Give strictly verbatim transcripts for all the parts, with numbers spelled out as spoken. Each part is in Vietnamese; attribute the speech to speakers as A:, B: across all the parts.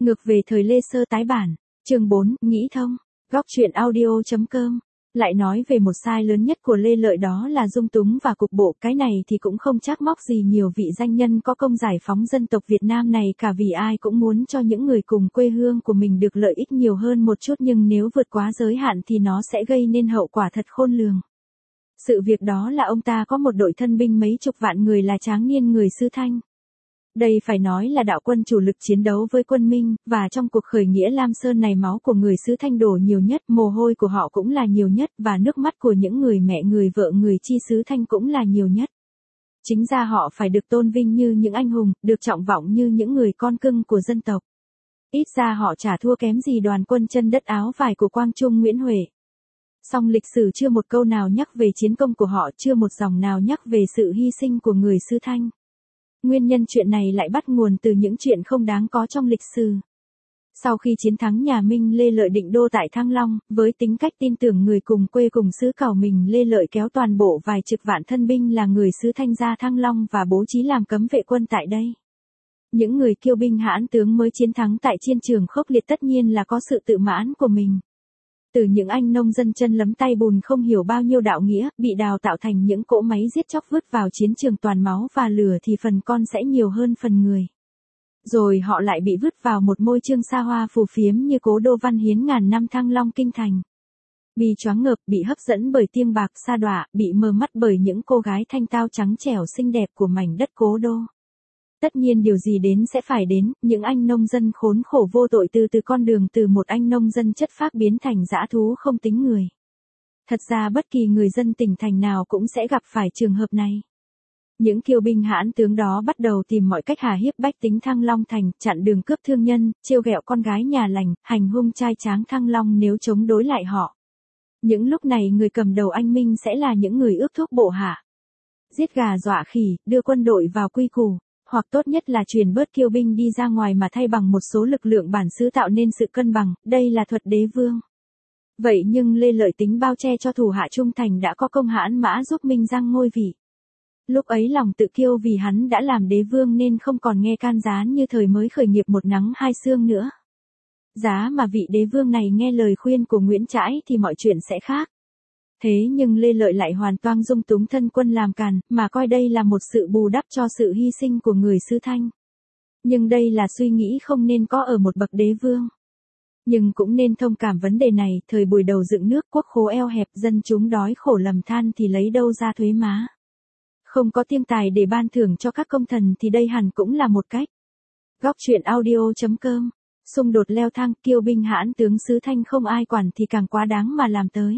A: Ngược về thời Lê Sơ tái bản, chương bốn, nghĩ thông, góc truyện audio.com. Lại nói về một sai lớn nhất của Lê Lợi, đó là dung túng và cục bộ. Cái này thì cũng không trách móc gì nhiều vị danh nhân có công giải phóng dân tộc Việt Nam này cả, vì ai cũng muốn cho những người cùng quê hương của mình được lợi ích nhiều hơn một chút, nhưng nếu vượt quá giới hạn thì nó sẽ gây nên hậu quả thật khôn lường. Sự việc đó là ông ta có một đội thân binh mấy chục vạn người là tráng niên người xứ Thanh. Đây phải nói là đạo quân chủ lực chiến đấu với quân Minh, và trong cuộc khởi nghĩa Lam Sơn này máu của người xứ Thanh đổ nhiều nhất, mồ hôi của họ cũng là nhiều nhất, và nước mắt của những người mẹ người vợ người chi xứ Thanh cũng là nhiều nhất. Chính ra họ phải được tôn vinh như những anh hùng, được trọng vọng như những người con cưng của dân tộc. Ít ra họ chả thua kém gì đoàn quân chân đất áo vải của Quang Trung Nguyễn Huệ. Song lịch sử chưa một câu nào nhắc về chiến công của họ, chưa một dòng nào nhắc về sự hy sinh của người xứ Thanh. Nguyên nhân chuyện này lại bắt nguồn từ những chuyện không đáng có trong lịch sử. Sau khi chiến thắng nhà Minh, Lê Lợi định đô tại Thăng Long, với tính cách tin tưởng người cùng quê cùng xứ cảo mình, Lê Lợi kéo toàn bộ vài chục vạn thân binh là người xứ Thanh ra Thăng Long và bố trí làm cấm vệ quân tại đây. Những người kiêu binh hãn tướng mới chiến thắng tại chiến trường khốc liệt tất nhiên là có sự tự mãn của mình. Từ những anh nông dân chân lấm tay bùn không hiểu bao nhiêu đạo nghĩa, bị đào tạo thành những cỗ máy giết chóc vứt vào chiến trường toàn máu và lửa, thì phần con sẽ nhiều hơn phần người. Rồi họ lại bị vứt vào một môi trường xa hoa phù phiếm như cố đô văn hiến ngàn năm Thăng Long kinh thành. Bị choáng ngợp, bị hấp dẫn bởi tiếng bạc sa đọa, bị mờ mắt bởi những cô gái thanh tao trắng trẻo xinh đẹp của mảnh đất cố đô. Tất nhiên điều gì đến sẽ phải đến, những anh nông dân khốn khổ vô tội từ từ con đường từ một anh nông dân chất phác biến thành dã thú không tính người. Thật ra bất kỳ người dân tỉnh thành nào cũng sẽ gặp phải trường hợp này. Những kiêu binh hãn tướng đó bắt đầu tìm mọi cách hà hiếp bách tính Thăng Long thành, chặn đường cướp thương nhân, trêu ghẹo con gái nhà lành, hành hung trai tráng Thăng Long nếu chống đối lại họ. Những lúc này người cầm đầu anh Minh sẽ là những người ước thúc bộ hạ. Giết gà dọa khỉ, đưa quân đội vào quy củ. Hoặc tốt nhất là truyền bớt kiêu binh đi ra ngoài mà thay bằng một số lực lượng bản xứ tạo nên sự cân bằng, đây là thuật đế vương. Vậy nhưng Lê Lợi tính bao che cho thủ hạ trung thành đã có công hãn mã giúp Minh giăng ngôi vị. Lúc ấy lòng tự kiêu vì hắn đã làm đế vương nên không còn nghe can gián như thời mới khởi nghiệp một nắng hai sương nữa. Giá mà vị đế vương này nghe lời khuyên của Nguyễn Trãi thì mọi chuyện sẽ khác. Thế nhưng Lê Lợi lại hoàn toàn dung túng thân quân làm càn, mà coi đây là một sự bù đắp cho sự hy sinh của người xứ Thanh. Nhưng đây là suy nghĩ không nên có ở một bậc đế vương. Nhưng cũng nên thông cảm vấn đề này, thời buổi đầu dựng nước quốc khố eo hẹp, dân chúng đói khổ lầm than thì lấy đâu ra thuế má. Không có tiền tài để ban thưởng cho các công thần thì đây hẳn cũng là một cách. Góc truyện audio.com. Xung đột leo thang, kiêu binh hãn tướng xứ Thanh không ai quản thì càng quá đáng mà làm tới.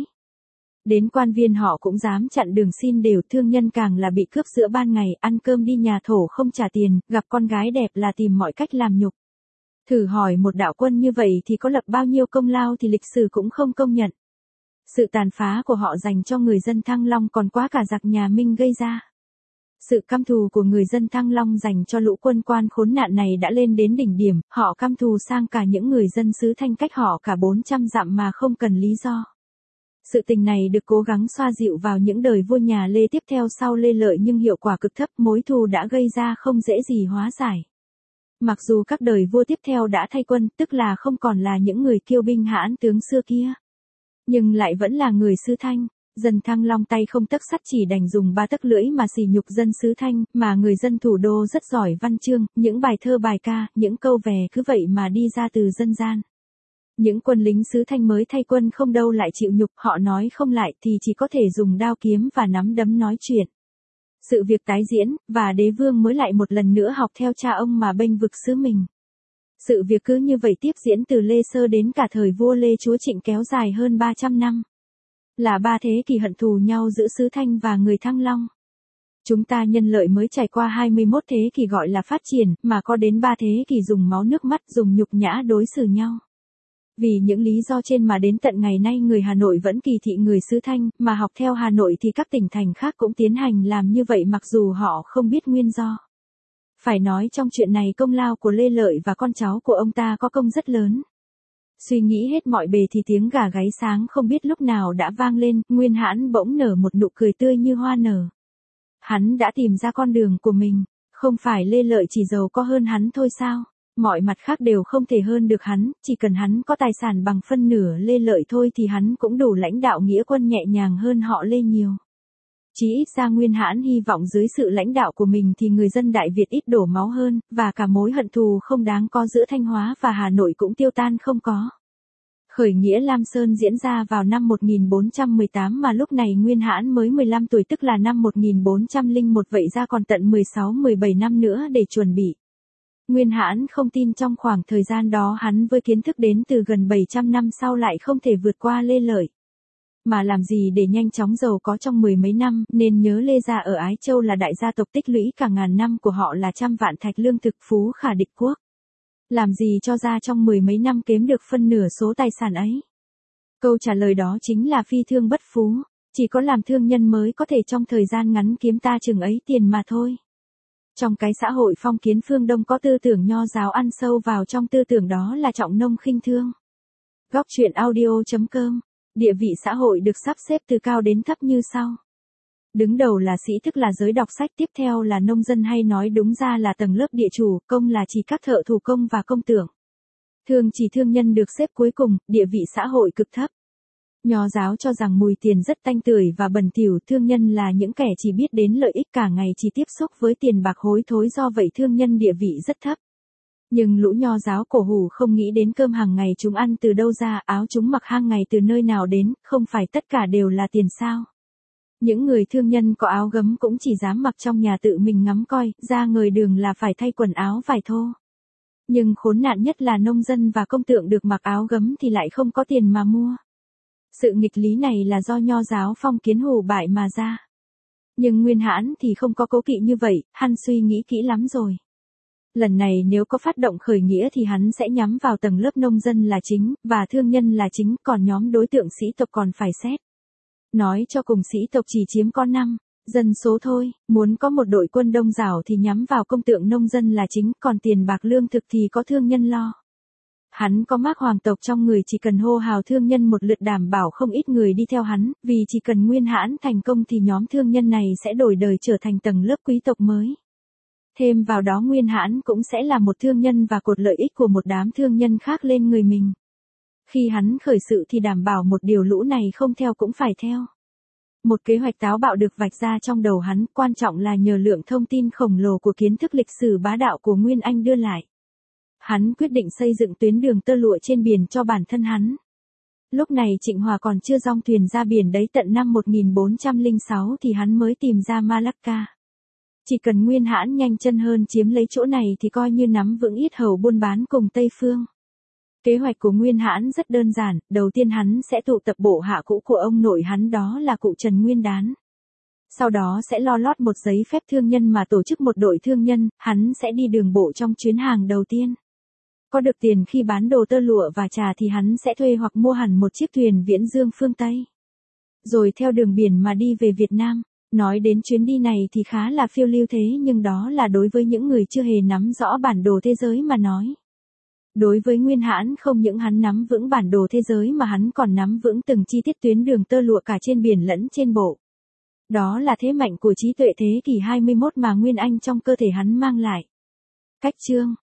A: Đến quan viên họ cũng dám chặn đường xin đều, thương nhân càng là bị cướp giữa ban ngày, ăn cơm đi nhà thổ không trả tiền, gặp con gái đẹp là tìm mọi cách làm nhục. Thử hỏi một đạo quân như vậy thì có lập bao nhiêu công lao thì lịch sử cũng không công nhận. Sự tàn phá của họ dành cho người dân Thăng Long còn quá cả giặc nhà Minh gây ra. Sự căm thù của người dân Thăng Long dành cho lũ quân quan khốn nạn này đã lên đến đỉnh điểm, họ căm thù sang cả những người dân xứ Thanh cách họ cả bốn trăm dặm mà không cần lý do. Sự tình này được cố gắng xoa dịu vào những đời vua nhà Lê tiếp theo sau Lê Lợi nhưng hiệu quả cực thấp, mối thù đã gây ra không dễ gì hóa giải. Mặc dù các đời vua tiếp theo đã thay quân, tức là không còn là những người kiêu binh hãn tướng xưa kia, nhưng lại vẫn là người xứ Thanh. Dân Thăng Long tay không tấc sắt chỉ đành dùng ba tấc lưỡi mà sỉ nhục dân xứ Thanh, mà người dân thủ đô rất giỏi văn chương, những bài thơ bài ca, những câu vè cứ vậy mà đi ra từ dân gian. Những quân lính xứ Thanh mới thay quân không đâu lại chịu nhục, họ nói không lại thì chỉ có thể dùng đao kiếm và nắm đấm nói chuyện. Sự việc tái diễn, và đế vương mới lại một lần nữa học theo cha ông mà bênh vực xứ mình. Sự việc cứ như vậy tiếp diễn từ Lê Sơ đến cả thời vua Lê Chúa Trịnh kéo dài hơn ba trăm năm. Là ba thế kỷ hận thù nhau giữa xứ Thanh và người Thăng Long. Chúng ta nhân lợi mới trải qua hai mươi mốt thế kỷ gọi là phát triển, mà có đến ba thế kỷ dùng máu nước mắt, dùng nhục nhã đối xử nhau. Vì những lý do trên mà đến tận ngày nay người Hà Nội vẫn kỳ thị người xứ Thanh, mà học theo Hà Nội thì các tỉnh thành khác cũng tiến hành làm như vậy mặc dù họ không biết nguyên do. Phải nói trong chuyện này công lao của Lê Lợi và con cháu của ông ta có công rất lớn. Suy nghĩ hết mọi bề thì tiếng gà gáy sáng không biết lúc nào đã vang lên, Nguyên Hãn bỗng nở một nụ cười tươi như hoa nở. Hắn đã tìm ra con đường của mình, không phải Lê Lợi chỉ giàu có hơn hắn thôi sao? Mọi mặt khác đều không thể hơn được hắn, chỉ cần hắn có tài sản bằng phân nửa Lê Lợi thôi thì hắn cũng đủ lãnh đạo nghĩa quân nhẹ nhàng hơn họ Lê nhiều. Chỉ ít ra Nguyên Hãn hy vọng dưới sự lãnh đạo của mình thì người dân Đại Việt ít đổ máu hơn, và cả mối hận thù không đáng có giữa Thanh Hóa và Hà Nội cũng tiêu tan không có. Khởi nghĩa Lam Sơn diễn ra vào năm một nghìn bốn trăm mười tám mà lúc này Nguyên Hãn mới mười lăm tuổi, tức là năm một nghìn bốn trăm lẻ một, vậy ra còn tận mười sáu mười bảy năm nữa để chuẩn bị. Nguyên Hãn không tin trong khoảng thời gian đó hắn với kiến thức đến từ gần bảy trăm năm sau lại không thể vượt qua Lê Lợi. Mà làm gì để nhanh chóng giàu có trong mười mấy năm, nên nhớ Lê gia ở Ái Châu là đại gia tộc tích lũy cả ngàn năm của họ là trăm vạn thạch lương thực phú khả địch quốc. Làm gì cho ra trong mười mấy năm kiếm được phân nửa số tài sản ấy? Câu trả lời đó chính là phi thương bất phú, chỉ có làm thương nhân mới có thể trong thời gian ngắn kiếm ta chừng ấy tiền mà thôi. Trong cái xã hội phong kiến phương Đông có tư tưởng nho giáo ăn sâu vào trong tư tưởng đó là trọng nông khinh thương. Góc truyện audio chấm com. Địa vị xã hội được sắp xếp từ cao đến thấp như sau. Đứng đầu là sĩ thức, là giới đọc sách, tiếp theo là nông dân, hay nói đúng ra là tầng lớp địa chủ, công là chỉ các thợ thủ công và công tưởng. Thương chỉ thương nhân được xếp cuối cùng, địa vị xã hội cực thấp. Nho giáo cho rằng mùi tiền rất tanh tưởi và bẩn thỉu, thương nhân là những kẻ chỉ biết đến lợi ích, cả ngày chỉ tiếp xúc với tiền bạc hối thối, do vậy thương nhân địa vị rất thấp. Nhưng lũ nho giáo cổ hủ không nghĩ đến cơm hàng ngày chúng ăn từ đâu ra, áo chúng mặc hàng ngày từ nơi nào đến, không phải tất cả đều là tiền sao. Những người thương nhân có áo gấm cũng chỉ dám mặc trong nhà tự mình ngắm coi, ra ngời đường là phải thay quần áo vải thô. Nhưng khốn nạn nhất là nông dân và công tượng được mặc áo gấm thì lại không có tiền mà mua. Sự nghịch lý này là do nho giáo phong kiến hủ bại mà ra. Nhưng Nguyên Hãn thì không có cố kỵ như vậy, hắn suy nghĩ kỹ lắm rồi. Lần này nếu có phát động khởi nghĩa thì hắn sẽ nhắm vào tầng lớp nông dân là chính, và thương nhân là chính, còn nhóm đối tượng sĩ tộc còn phải xét. Nói cho cùng sĩ tộc chỉ chiếm có năm dân số thôi, muốn có một đội quân đông đảo thì nhắm vào công tượng nông dân là chính, còn tiền bạc lương thực thì có thương nhân lo. Hắn có mác hoàng tộc trong người, chỉ cần hô hào thương nhân một lượt đảm bảo không ít người đi theo hắn, vì chỉ cần Nguyên Hãn thành công thì nhóm thương nhân này sẽ đổi đời trở thành tầng lớp quý tộc mới. Thêm vào đó Nguyên Hãn cũng sẽ là một thương nhân và cột lợi ích của một đám thương nhân khác lên người mình. Khi hắn khởi sự thì đảm bảo một điều lũ này không theo cũng phải theo. Một kế hoạch táo bạo được vạch ra trong đầu hắn, quan trọng là nhờ lượng thông tin khổng lồ của kiến thức lịch sử bá đạo của Nguyên Anh đưa lại. Hắn quyết định xây dựng tuyến đường tơ lụa trên biển cho bản thân hắn. Lúc này Trịnh Hòa còn chưa dong thuyền ra biển đấy, tận năm một nghìn bốn trăm lẻ sáu thì hắn mới tìm ra Malacca. Chỉ cần Nguyên Hãn nhanh chân hơn chiếm lấy chỗ này thì coi như nắm vững yết hầu buôn bán cùng Tây Phương. Kế hoạch của Nguyên Hãn rất đơn giản, đầu tiên hắn sẽ tụ tập bộ hạ cũ của ông nội hắn, đó là cụ Trần Nguyên Đán. Sau đó sẽ lo lót một giấy phép thương nhân mà tổ chức một đội thương nhân, hắn sẽ đi đường bộ trong chuyến hàng đầu tiên. Có được tiền khi bán đồ tơ lụa và trà thì hắn sẽ thuê hoặc mua hẳn một chiếc thuyền viễn dương phương Tây. Rồi theo đường biển mà đi về Việt Nam. Nói đến chuyến đi này thì khá là phiêu lưu thế, nhưng đó là đối với những người chưa hề nắm rõ bản đồ thế giới mà nói. Đối với Nguyên Hãn, không những hắn nắm vững bản đồ thế giới mà hắn còn nắm vững từng chi tiết tuyến đường tơ lụa cả trên biển lẫn trên bộ. Đó là thế mạnh của trí tuệ thế kỷ hai mươi mốt mà Nguyên Anh trong cơ thể hắn mang lại. Cách chương